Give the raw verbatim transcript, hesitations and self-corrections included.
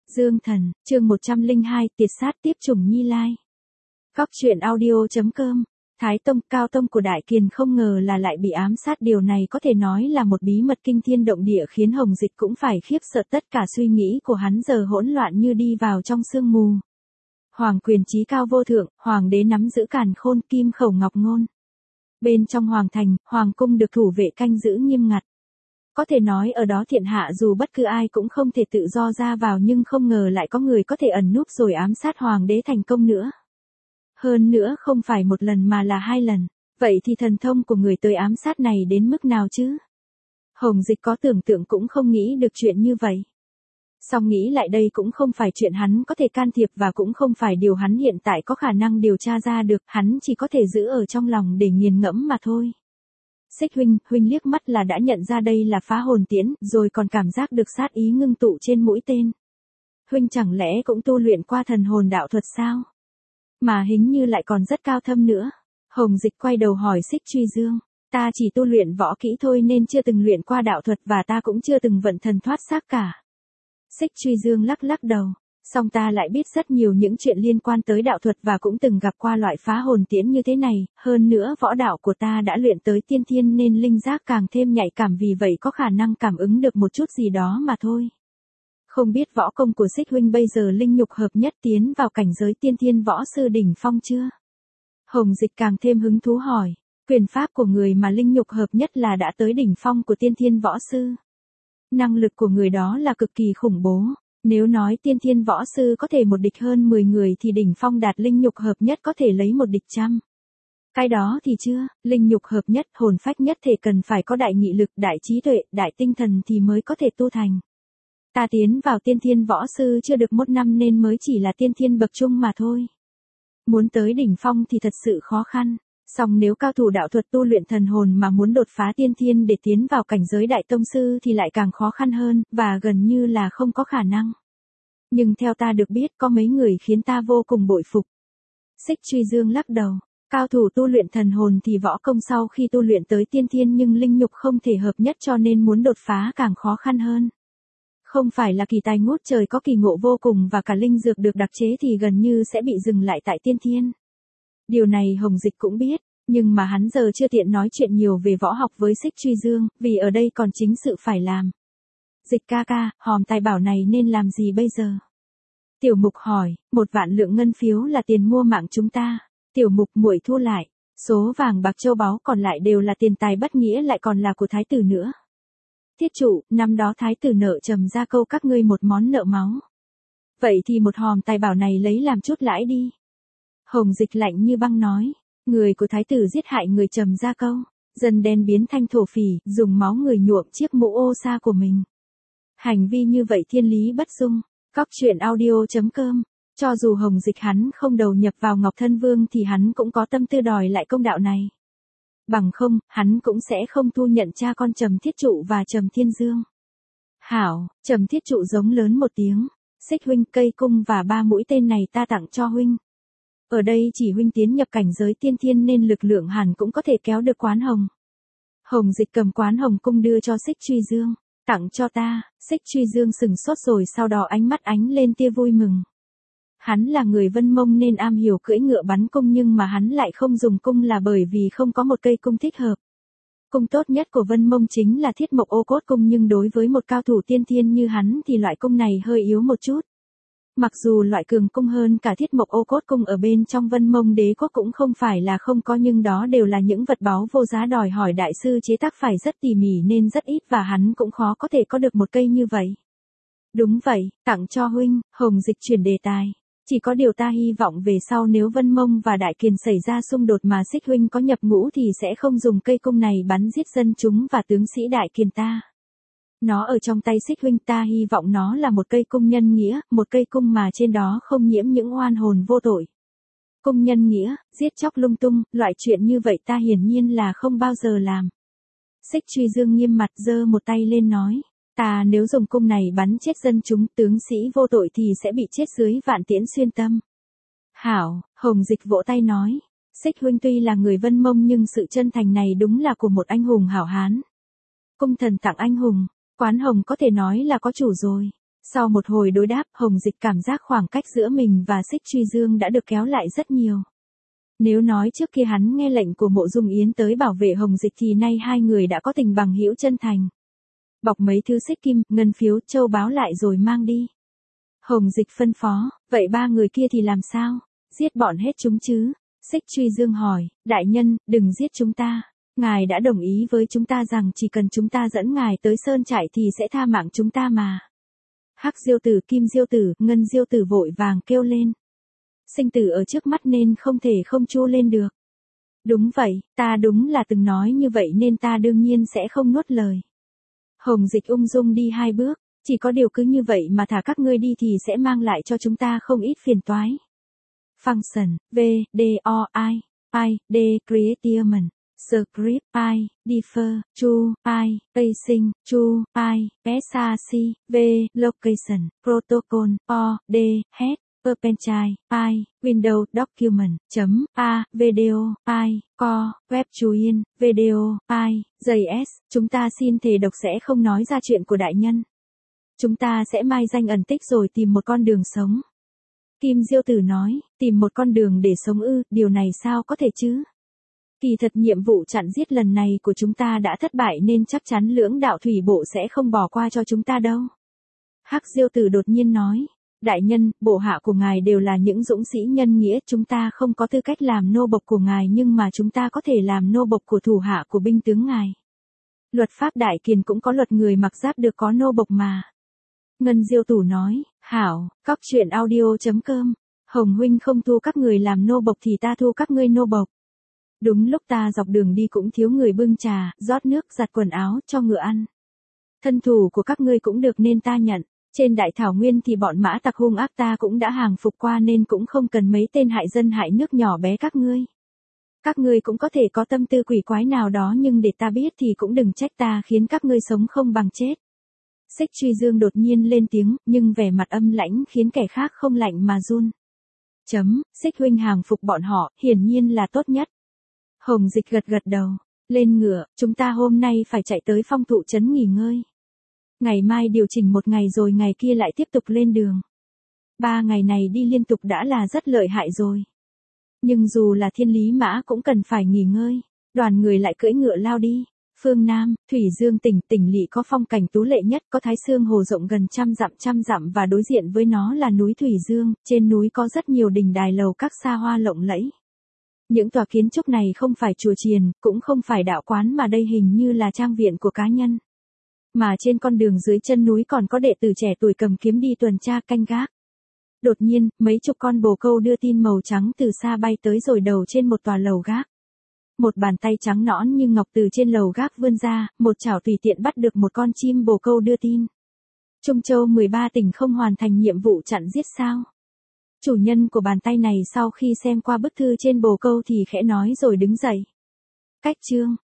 Dương Thần, chương một trăm lẻ hai, tiệt sát tiếp trùng Nhi Lai. Góc truyện audio.com. Thái Tông, Cao Tông của Đại Kiền không ngờ là lại bị ám sát, điều này có thể nói là một bí mật kinh thiên động địa khiến Hồng Dịch cũng phải khiếp sợ, tất cả suy nghĩ của hắn giờ hỗn loạn như đi vào trong sương mù. Hoàng quyền chí cao vô thượng, hoàng đế nắm giữ càn khôn, kim khẩu ngọc ngôn. Bên trong hoàng thành, hoàng cung được thủ vệ canh giữ nghiêm ngặt. Có thể nói ở đó thiện hạ dù bất cứ ai cũng không thể tự do ra vào, nhưng không ngờ lại có người có thể ẩn núp rồi ám sát hoàng đế thành công nữa. Hơn nữa không phải một lần mà là hai lần, vậy thì thần thông của người tới ám sát này đến mức nào chứ? Hồng Dịch có tưởng tượng cũng không nghĩ được chuyện như vậy. Song nghĩ lại đây cũng không phải chuyện hắn có thể can thiệp và cũng không phải điều hắn hiện tại có khả năng điều tra ra được, hắn chỉ có thể giữ ở trong lòng để nghiền ngẫm mà thôi. Xích huynh, huynh liếc mắt là đã nhận ra đây là phá hồn tiễn, rồi còn cảm giác được sát ý ngưng tụ trên mũi tên. Huynh chẳng lẽ cũng tu luyện qua thần hồn đạo thuật sao? Mà hình như lại còn rất cao thâm nữa. Hồng Dịch quay đầu hỏi Xích Truy Dương, ta chỉ tu luyện võ kỹ thôi nên chưa từng luyện qua đạo thuật và ta cũng chưa từng vận thần thoát xác cả. Xích Truy Dương lắc lắc đầu, song ta lại biết rất nhiều những chuyện liên quan tới đạo thuật và cũng từng gặp qua loại phá hồn tiễn như thế này, hơn nữa võ đạo của ta đã luyện tới tiên thiên nên linh giác càng thêm nhạy cảm, vì vậy có khả năng cảm ứng được một chút gì đó mà thôi. Không biết võ công của Xích huynh bây giờ linh nhục hợp nhất tiến vào cảnh giới tiên thiên võ sư đỉnh phong chưa? Hồng Dịch càng thêm hứng thú hỏi, quyền pháp của người mà linh nhục hợp nhất là đã tới đỉnh phong của tiên thiên võ sư. Năng lực của người đó là cực kỳ khủng bố. Nếu nói tiên thiên võ sư có thể một địch hơn mười người thì đỉnh phong đạt linh nhục hợp nhất có thể lấy một địch trăm. Cái đó thì chưa, linh nhục hợp nhất, hồn phách nhất thể cần phải có đại nghị lực, đại trí tuệ, đại tinh thần thì mới có thể tu thành. Ta tiến vào tiên thiên võ sư chưa được một năm nên mới chỉ là tiên thiên bậc trung mà thôi. Muốn tới đỉnh phong thì thật sự khó khăn. Song nếu cao thủ đạo thuật tu luyện thần hồn mà muốn đột phá tiên thiên để tiến vào cảnh giới đại tông sư thì lại càng khó khăn hơn, và gần như là không có khả năng. Nhưng theo ta được biết có mấy người khiến ta vô cùng bội phục. Xích Truy Dương lắc đầu, cao thủ tu luyện thần hồn thì võ công sau khi tu luyện tới tiên thiên nhưng linh nhục không thể hợp nhất cho nên muốn đột phá càng khó khăn hơn. Không phải là kỳ tài ngút trời có kỳ ngộ vô cùng và cả linh dược được đặc chế thì gần như sẽ bị dừng lại tại tiên thiên. Điều này Hồng Dịch cũng biết, nhưng mà hắn giờ chưa tiện nói chuyện nhiều về võ học với Xích Truy Dương, vì ở đây còn chính sự phải làm. Dịch ca ca, hòm tài bảo này nên làm gì bây giờ? Tiểu Mục hỏi, một vạn lượng ngân phiếu là tiền mua mạng chúng ta. Tiểu Mục, muội thu lại, số vàng bạc châu báu còn lại đều là tiền tài bất nghĩa, lại còn là của thái tử nữa. Thiết trụ, năm đó thái tử nợ trầm ra câu các ngươi một món nợ máu. Vậy thì một hòm tài bảo này lấy làm chút lãi đi. Hồng Dịch lạnh như băng nói, người của thái tử giết hại người trầm ra câu, dần đen biến thành thổ phỉ, dùng máu người nhuộm chiếc mũ ô sa của mình. Hành vi như vậy thiên lý bất dung. Góc truyện audio.com. Cho dù Hồng Dịch hắn không đầu nhập vào Ngọc Thân Vương thì hắn cũng có tâm tư đòi lại công đạo này. Bằng không, hắn cũng sẽ không thu nhận cha con Trầm Thiết Trụ và Trầm Thiên Dương. Hảo, Trầm Thiết Trụ giống lớn một tiếng, Xích huynh, cây cung và ba mũi tên này ta tặng cho huynh. Ở đây chỉ huynh tiến nhập cảnh giới tiên thiên nên lực lượng hẳn cũng có thể kéo được Quán Hồng. Hồng Dịch cầm Quán Hồng cung đưa cho Xích Truy Dương, tặng cho ta. Xích Truy Dương sừng sốt rồi sau đó ánh mắt ánh lên tia vui mừng. Hắn là người Vân Mông nên am hiểu cưỡi ngựa bắn cung, nhưng mà hắn lại không dùng cung là bởi vì không có một cây cung thích hợp. Cung tốt nhất của Vân Mông chính là Thiết Mộc Ô Cốt cung, nhưng đối với một cao thủ tiên thiên như hắn thì loại cung này hơi yếu một chút. Mặc dù loại cường cung hơn cả Thiết Mộc Ô Cốt cung ở bên trong Vân Mông Đế quốc cũng không phải là không có, nhưng đó đều là những vật báu vô giá đòi hỏi đại sư chế tác phải rất tỉ mỉ nên rất ít và hắn cũng khó có thể có được một cây như vậy. Đúng vậy, tặng cho huynh. Hồng Dịch chuyển đề tài. Chỉ có điều ta hy vọng về sau nếu Vân Mông và Đại Kiền xảy ra xung đột mà Xích huynh có nhập ngũ thì sẽ không dùng cây cung này bắn giết dân chúng và tướng sĩ Đại Kiền ta. Nó ở trong tay Xích huynh, ta hy vọng nó là một cây cung nhân nghĩa, một cây cung mà trên đó không nhiễm những oan hồn vô tội. Cung nhân nghĩa, giết chóc lung tung, loại chuyện như vậy ta hiển nhiên là không bao giờ làm. Xích Truy Dương nghiêm mặt giơ một tay lên nói, ta nếu dùng cung này bắn chết dân chúng, tướng sĩ vô tội thì sẽ bị chết dưới vạn tiễn xuyên tâm. Hảo, Hồng Dịch vỗ tay nói, Xích huynh tuy là người Vân Mông nhưng sự chân thành này đúng là của một anh hùng hảo hán. Cung thần tặng anh hùng, Quán Hồng có thể nói là có chủ rồi. Sau một hồi đối đáp, Hồng Dịch cảm giác khoảng cách giữa mình và Xích Truy Dương đã được kéo lại rất nhiều. Nếu nói trước kia hắn nghe lệnh của Mộ Dung Yến tới bảo vệ Hồng Dịch thì nay hai người đã có tình bằng hữu chân thành. Bọc mấy thứ xích kim, ngân phiếu, châu báu lại rồi mang đi. Hồng Dịch phân phó, vậy ba người kia thì làm sao? Giết bọn hết chúng chứ? Xích Truy Dương hỏi, đại nhân, đừng giết chúng ta. Ngài đã đồng ý với chúng ta rằng chỉ cần chúng ta dẫn ngài tới sơn trại thì sẽ tha mạng chúng ta mà. Hắc Diêu Tử, Kim Diêu Tử, Ngân Diêu Tử vội vàng kêu lên. Sinh tử ở trước mắt nên không thể không chu lên được. Đúng vậy, ta đúng là từng nói như vậy nên ta đương nhiên sẽ không nuốt lời. Hồng Dịch ung dung đi hai bước, chỉ có điều cứ như vậy mà thả các ngươi đi thì sẽ mang lại cho chúng ta không ít phiền toái. Function, V, D, O, I, I, D, Creation, Script, I, Defer, Chu, I, Pacing, Chu, I, S R C, V, Location, Protocol, O, D, Head, Perpenchai, I, Windows Document, chấm, A, Video, I, Co, Web Chuin, Video, I, js, chúng ta xin thề độc sẽ không nói ra chuyện của đại nhân. Chúng ta sẽ mai danh ẩn tích rồi tìm một con đường sống. Kim Diêu Tử nói, tìm một con đường để sống ư, điều này sao có thể chứ? Kỳ thật nhiệm vụ chặn giết lần này của chúng ta đã thất bại nên chắc chắn lưỡng đạo thủy bộ sẽ không bỏ qua cho chúng ta đâu. Hắc Diêu Tử đột nhiên nói, đại nhân, bộ hạ của ngài đều là những dũng sĩ nhân nghĩa, chúng ta không có tư cách làm nô bộc của ngài nhưng mà chúng ta có thể làm nô bộc của thủ hạ của binh tướng ngài. Luật pháp Đại Kiền cũng có luật người mặc giáp được có nô bộc mà. Ngân Diêu Tử nói, hảo, cóc truyện audio chấm com, Hồng huynh không thu các người làm nô bộc thì ta thu các ngươi nô bộc. Đúng lúc ta dọc đường đi cũng thiếu người bưng trà, rót nước, giặt quần áo, cho ngựa ăn. Thân thủ của các ngươi cũng được nên ta nhận. Trên đại thảo nguyên thì bọn mã tặc hung ác ta cũng đã hàng phục qua nên cũng không cần mấy tên hại dân hại nước nhỏ bé các ngươi. Các ngươi cũng có thể có tâm tư quỷ quái nào đó nhưng để ta biết thì cũng đừng trách ta khiến các ngươi sống không bằng chết. Xích Truy Dương đột nhiên lên tiếng, nhưng vẻ mặt âm lãnh khiến kẻ khác không lạnh mà run. Chấm, Xích huynh hàng phục bọn họ, hiển nhiên là tốt nhất. Hồng Dịch gật gật đầu, lên ngựa, chúng ta hôm nay phải chạy tới Phong Thụ trấn nghỉ ngơi. Ngày mai điều chỉnh một ngày rồi ngày kia lại tiếp tục lên đường. Ba ngày này đi liên tục đã là rất lợi hại rồi. Nhưng dù là thiên lý mã cũng cần phải nghỉ ngơi. Đoàn người lại cưỡi ngựa lao đi. Phương Nam, Thủy Dương tỉnh, tỉnh lỵ có phong cảnh tú lệ nhất, có Thái Sương Hồ rộng gần trăm dặm trăm dặm và đối diện với nó là núi Thủy Dương, trên núi có rất nhiều đình đài lầu các xa hoa lộng lẫy. Những tòa kiến trúc này không phải chùa chiền, cũng không phải đạo quán mà đây hình như là trang viện của cá nhân. Mà trên con đường dưới chân núi còn có đệ tử trẻ tuổi cầm kiếm đi tuần tra canh gác. Đột nhiên, mấy chục con bồ câu đưa tin màu trắng từ xa bay tới rồi đầu trên một tòa lầu gác. Một bàn tay trắng nõn như ngọc từ trên lầu gác vươn ra, một chảo tùy tiện bắt được một con chim bồ câu đưa tin. Trung Châu mười ba tỉnh không hoàn thành nhiệm vụ chặn giết sao? Chủ nhân của bàn tay này sau khi xem qua bức thư trên bồ câu thì khẽ nói rồi đứng dậy. Cách chương